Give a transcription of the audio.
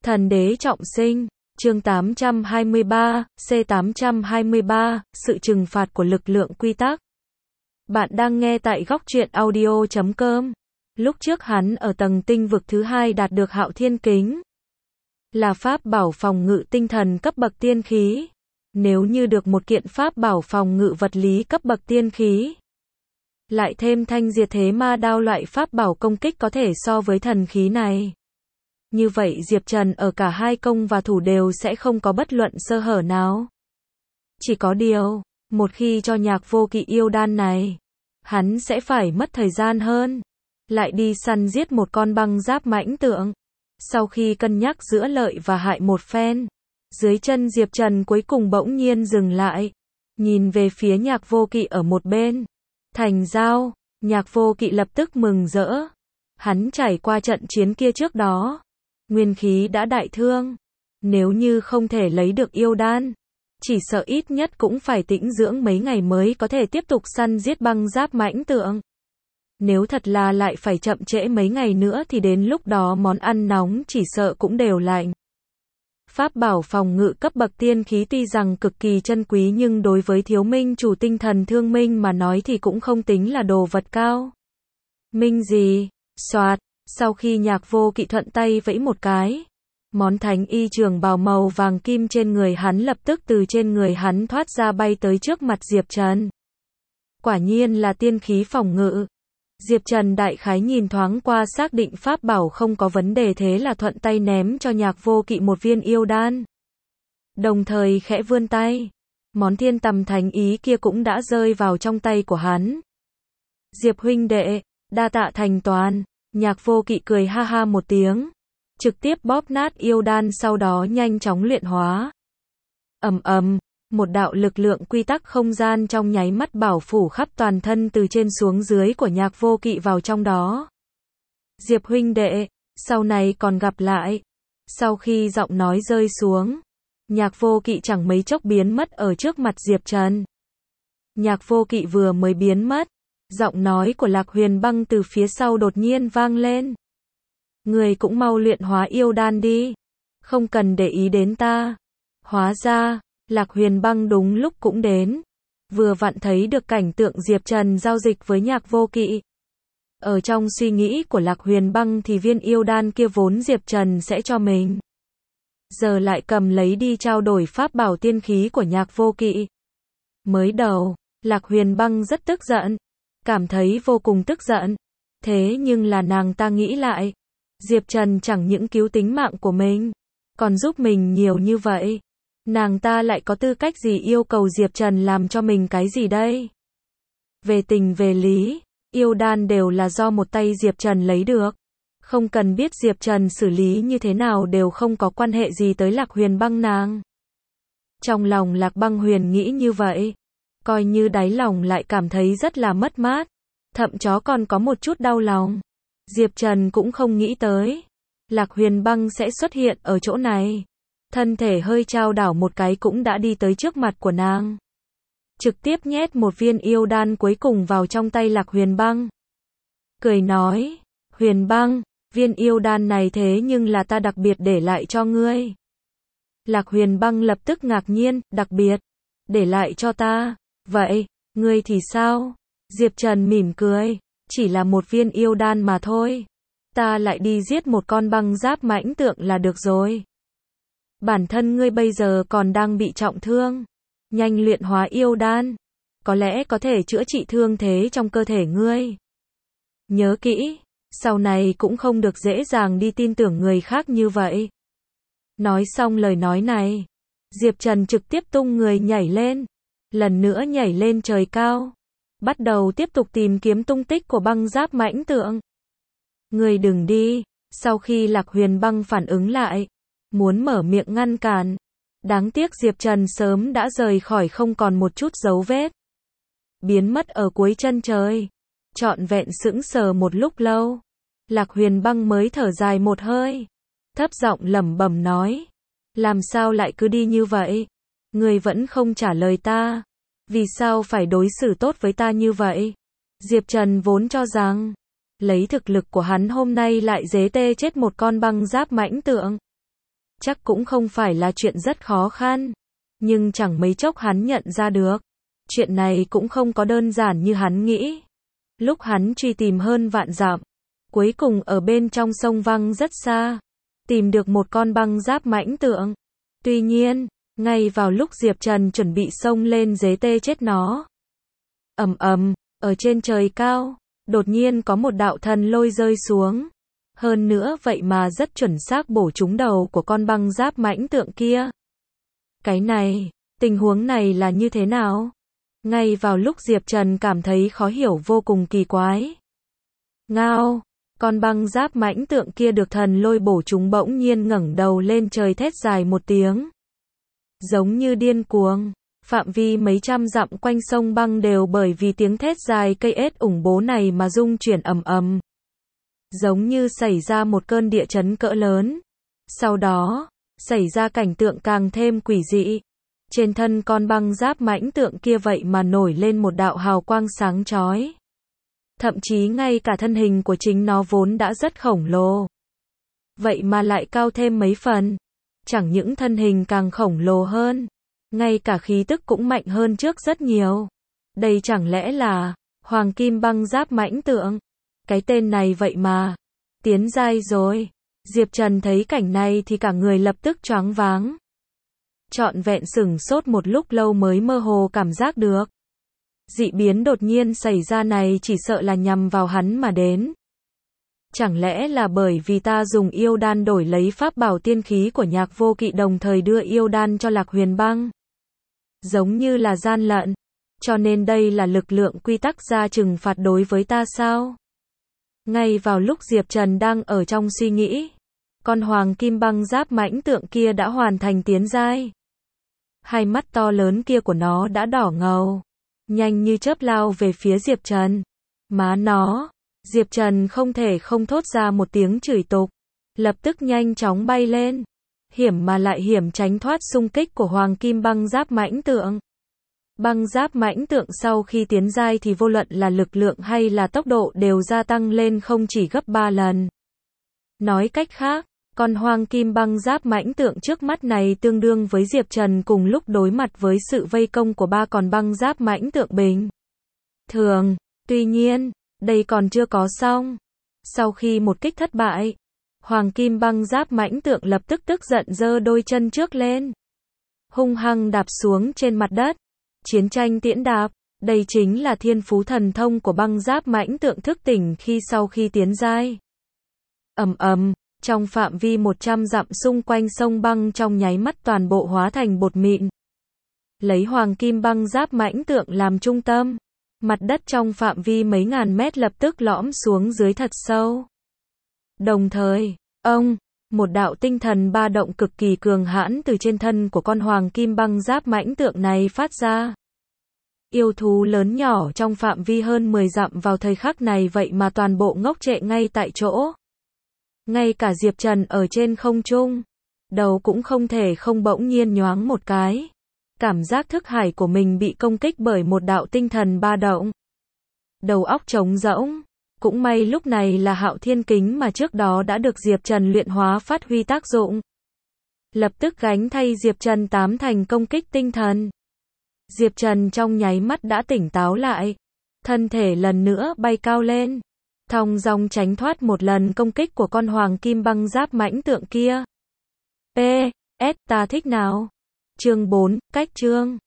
Thần đế trọng sinh, chương 823, C823, sự trừng phạt của lực lượng quy tắc. Bạn đang nghe tại góc truyện audio.com. Lúc trước hắn ở tầng tinh vực thứ 2 đạt được Hạo Thiên Kính, là pháp bảo phòng ngự tinh thần cấp bậc tiên khí. Nếu như được một kiện pháp bảo phòng ngự vật lý cấp bậc tiên khí, lại thêm thanh diệt thế ma đao loại pháp bảo công kích có thể so với thần khí này, như vậy Diệp Trần ở cả hai công và thủ đều sẽ không có bất luận sơ hở nào. Chỉ có điều, một khi cho Nhạc Vô Kỵ yêu đan này, hắn sẽ phải mất thời gian hơn, lại đi săn giết một con băng giáp mãnh tượng. Sau khi cân nhắc giữa lợi và hại một phen, dưới chân Diệp Trần cuối cùng bỗng nhiên dừng lại, nhìn về phía Nhạc Vô Kỵ ở một bên. Thành giao, Nhạc Vô Kỵ lập tức mừng rỡ. Hắn trải qua trận chiến kia trước đó, nguyên khí đã đại thương. Nếu như không thể lấy được yêu đan, chỉ sợ ít nhất cũng phải tĩnh dưỡng mấy ngày mới có thể tiếp tục săn giết băng giáp mãnh tượng. Nếu thật là lại phải chậm trễ mấy ngày nữa thì đến lúc đó món ăn nóng chỉ sợ cũng đều lạnh. Pháp bảo phòng ngự cấp bậc tiên khí tuy rằng cực kỳ chân quý nhưng đối với thiếu minh chủ tinh thần thương minh mà nói thì cũng không tính là đồ vật cao. Minh gì? Soạt, sau khi Nhạc Vô Kỵ thuận tay vẫy một cái, món thánh y trường bào màu vàng kim trên người hắn lập tức từ trên người hắn thoát ra bay tới trước mặt Diệp Trần. Quả nhiên là tiên khí phòng ngự. Diệp Trần đại khái nhìn thoáng qua xác định pháp bảo không có vấn đề, thế là thuận tay ném cho Nhạc Vô Kỵ một viên yêu đan. Đồng thời khẽ vươn tay, món thiên tầm thánh ý kia cũng đã rơi vào trong tay của hắn. Diệp huynh đệ, đa tạ thành toàn. Nhạc Vô Kỵ cười ha ha một tiếng, trực tiếp bóp nát yêu đan, sau đó nhanh chóng luyện hóa. Ầm ầm, một đạo lực lượng quy tắc không gian trong nháy mắt bảo phủ khắp toàn thân từ trên xuống dưới của Nhạc Vô Kỵ vào trong đó. Diệp huynh đệ, sau này còn gặp lại. Sau khi giọng nói rơi xuống, Nhạc Vô Kỵ chẳng mấy chốc biến mất ở trước mặt Diệp Trần. Nhạc Vô Kỵ vừa mới biến mất, giọng nói của Lạc Huyền Băng từ phía sau đột nhiên vang lên. Người cũng mau luyện hóa yêu đan đi, không cần để ý đến ta. Hóa ra, Lạc Huyền Băng đúng lúc cũng đến, vừa vặn thấy được cảnh tượng Diệp Trần giao dịch với Nhạc Vô Kỵ. Ở trong suy nghĩ của Lạc Huyền Băng thì viên yêu đan kia vốn Diệp Trần sẽ cho mình, giờ lại cầm lấy đi trao đổi pháp bảo tiên khí của Nhạc Vô Kỵ. Mới đầu, Lạc Huyền Băng rất tức giận, cảm thấy vô cùng tức giận. Thế nhưng là nàng ta nghĩ lại, Diệp Trần chẳng những cứu tính mạng của mình, còn giúp mình nhiều như vậy. Nàng ta lại có tư cách gì yêu cầu Diệp Trần làm cho mình cái gì đây? Về tình về lý, yêu đan đều là do một tay Diệp Trần lấy được. Không cần biết Diệp Trần xử lý như thế nào đều không có quan hệ gì tới Lạc Huyền Băng nàng. Trong lòng Lạc Băng Huyền nghĩ như vậy, coi như đáy lòng lại cảm thấy rất là mất mát, thậm chí còn có một chút đau lòng. Diệp Trần cũng không nghĩ tới Lạc Huyền Băng sẽ xuất hiện ở chỗ này. Thân thể hơi chao đảo một cái cũng đã đi tới trước mặt của nàng, trực tiếp nhét một viên yêu đan cuối cùng vào trong tay Lạc Huyền Băng. Cười nói, Huyền Băng, viên yêu đan này thế nhưng là ta đặc biệt để lại cho ngươi. Lạc Huyền Băng lập tức ngạc nhiên, đặc biệt, để lại cho ta, vậy, ngươi thì sao? Diệp Trần mỉm cười, chỉ là một viên yêu đan mà thôi, ta lại đi giết một con băng giáp mãnh tượng là được rồi. Bản thân ngươi bây giờ còn đang bị trọng thương, nhanh luyện hóa yêu đan, có lẽ có thể chữa trị thương thế trong cơ thể ngươi. Nhớ kỹ, sau này cũng không được dễ dàng đi tin tưởng người khác như vậy. Nói xong lời nói này, Diệp Trần trực tiếp tung người nhảy lên, lần nữa nhảy lên trời cao, bắt đầu tiếp tục tìm kiếm tung tích của băng giáp mãnh tượng. Ngươi đừng đi. Sau khi Lạc Huyền Băng phản ứng lại, muốn mở miệng ngăn cản, đáng tiếc Diệp Trần sớm đã rời khỏi không còn một chút dấu vết, biến mất ở cuối chân trời. Trọn vẹn sững sờ một lúc lâu, Lạc Huyền Băng mới thở dài một hơi, thấp giọng lẩm bẩm nói, làm sao lại cứ đi như vậy? Ngươi vẫn không trả lời ta, vì sao phải đối xử tốt với ta như vậy? Diệp Trần vốn cho rằng, lấy thực lực của hắn hôm nay lại dế tê chết một con băng giáp mãnh tượng. chắc cũng không phải là chuyện rất khó khăn. Nhưng chẳng mấy chốc hắn nhận ra được. Chuyện này cũng không có đơn giản như hắn nghĩ. Lúc hắn truy tìm hơn vạn dặm, cuối cùng ở bên trong sông Văng rất xa, tìm được một con băng giáp mãnh tượng. Tuy nhiên, ngay vào lúc Diệp Trần chuẩn bị xông lên dế tê chết nó, ầm ầm, ở trên trời cao, đột nhiên có một đạo thần lôi rơi xuống. Hơn nữa vậy mà rất chuẩn xác bổ trúng đầu của con băng giáp mãnh tượng kia. Cái này, tình huống này là như thế nào? Ngay vào lúc Diệp Trần cảm thấy khó hiểu vô cùng kỳ quái. Ngao, con băng giáp mãnh tượng kia được thần lôi bổ trúng bỗng nhiên ngẩng đầu lên trời thét dài một tiếng. Giống như điên cuồng, phạm vi mấy trăm dặm quanh sông băng đều bởi vì tiếng thét dài cây ết ủng bố này mà rung chuyển ầm ầm. Giống như xảy ra một cơn địa chấn cỡ lớn. Sau đó, xảy ra cảnh tượng càng thêm quỷ dị. Trên thân con băng giáp mãnh tượng kia vậy mà nổi lên một đạo hào quang sáng chói. Thậm chí ngay cả thân hình của chính nó vốn đã rất khổng lồ, vậy mà lại cao thêm mấy phần. Chẳng những thân hình càng khổng lồ hơn, ngay cả khí tức cũng mạnh hơn trước rất nhiều. Đây chẳng lẽ là Hoàng Kim băng giáp mãnh tượng? Cái tên này vậy mà tiến giai rồi. Diệp Trần thấy cảnh này thì cả người lập tức choáng váng. Trọn vẹn sửng sốt một lúc lâu mới mơ hồ cảm giác được. Dị biến đột nhiên xảy ra này chỉ sợ là nhằm vào hắn mà đến. Chẳng lẽ là bởi vì ta dùng yêu đan đổi lấy pháp bảo tiên khí của Nhạc Vô Kỵ đồng thời đưa yêu đan cho Lạc Huyền Băng? Giống như là gian lận. Cho nên đây là lực lượng quy tắc ra trừng phạt đối với ta sao? Ngay vào lúc Diệp Trần đang ở trong suy nghĩ, con Hoàng Kim băng giáp mãnh tượng kia đã hoàn thành tiến giai. Hai mắt to lớn kia của nó đã đỏ ngầu, nhanh như chớp lao về phía Diệp Trần. Má nó, Diệp Trần không thể không thốt ra một tiếng chửi tục, lập tức nhanh chóng bay lên, hiểm mà lại hiểm tránh thoát xung kích của Hoàng Kim băng giáp mãnh tượng. Băng giáp mãnh tượng sau khi tiến giai thì vô luận là lực lượng hay là tốc độ đều gia tăng lên không chỉ gấp 3 lần. Nói cách khác, con Hoàng Kim băng giáp mãnh tượng trước mắt này tương đương với Diệp Trần cùng lúc đối mặt với sự vây công của 3 con băng giáp mãnh tượng bình thường. Tuy nhiên, đây còn chưa có xong. Sau khi một kích thất bại, Hoàng Kim băng giáp mãnh tượng lập tức tức giận giơ đôi chân trước lên, hung hăng đạp xuống trên mặt đất. Chiến tranh tiễn đạp, đây chính là thiên phú thần thông của băng giáp mãnh tượng thức tỉnh khi sau khi tiến giai. Ầm ầm, trong phạm vi 100 dặm xung quanh sông băng trong nháy mắt toàn bộ hóa thành bột mịn. Lấy Hoàng Kim băng giáp mãnh tượng làm trung tâm, mặt đất trong phạm vi mấy ngàn mét lập tức lõm xuống dưới thật sâu. Đồng thời, một đạo tinh thần ba động cực kỳ cường hãn từ trên thân của con Hoàng Kim băng giáp mãnh tượng này phát ra. Yêu thú lớn nhỏ trong phạm vi hơn 10 dặm vào thời khắc này vậy mà toàn bộ ngốc trệ ngay tại chỗ. Ngay cả Diệp Trần ở trên không trung, đầu cũng không thể không bỗng nhiên nhoáng một cái. Cảm giác thức hải của mình bị công kích bởi một đạo tinh thần ba động. Đầu óc trống rỗng. Cũng may lúc này là Hạo Thiên Kính mà trước đó đã được Diệp Trần luyện hóa phát huy tác dụng. Lập tức gánh thay Diệp Trần 8 thành công kích tinh thần. Diệp Trần trong nháy mắt đã tỉnh táo lại. Thân thể lần nữa bay cao lên, thong dong tránh thoát một lần công kích của con Hoàng Kim băng giáp mãnh tượng kia. Ta thích nào? Chương 4, cách chương.